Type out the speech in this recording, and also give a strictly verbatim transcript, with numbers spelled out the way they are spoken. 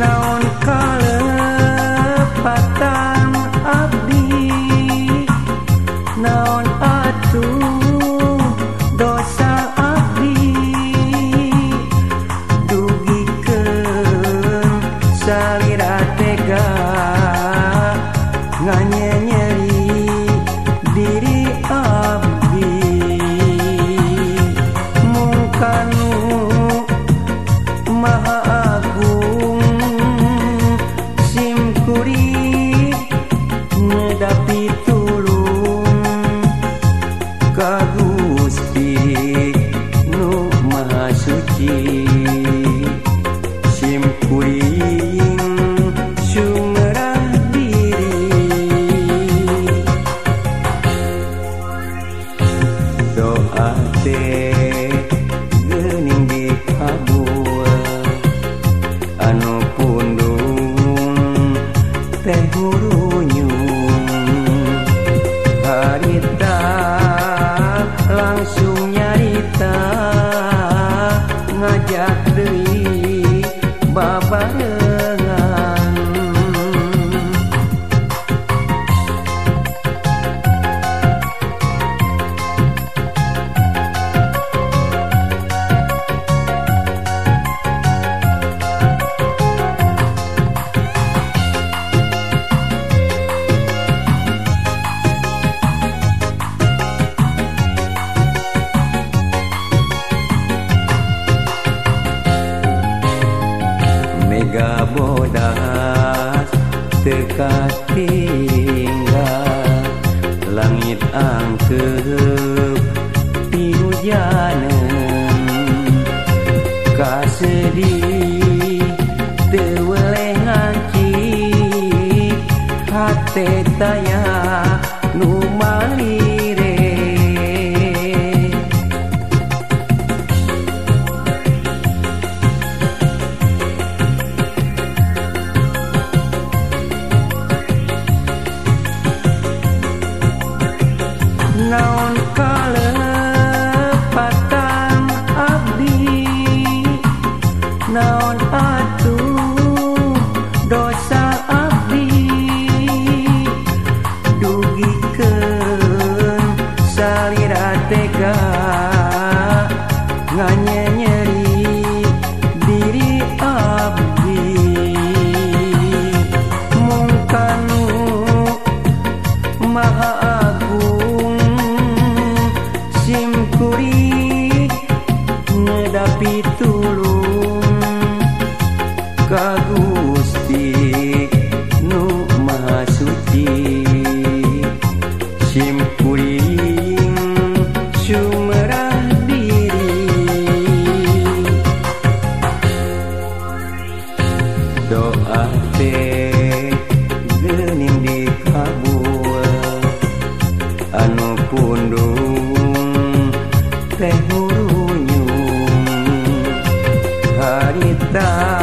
naon kalepatan abdi naon atuh dosa abdi dugikeun salira tega nganyenyeri diri abdi mungkanu maha agung simkuring nedapi tulung ka Gusti nu maha suci simkuring sumerah diri doa teh geuning dikabul anu pundung teh ngurunyung harita langsung nyarita ngajak deui babarengan mega bodas teka tinggal langit angkeup pihujaneun kasedih teu weleh ngancik hate taya nu malire naon kalepatan abdi naon atuh dosa abdi dugikeun salira tega nganyenyeri diri abdi mungkanu maha agung simkuring nedapi tulung ka Gusti nu maha suci simkuring sumerah diri doa teh geuning dikabul anu pundung teh ngurunyung harita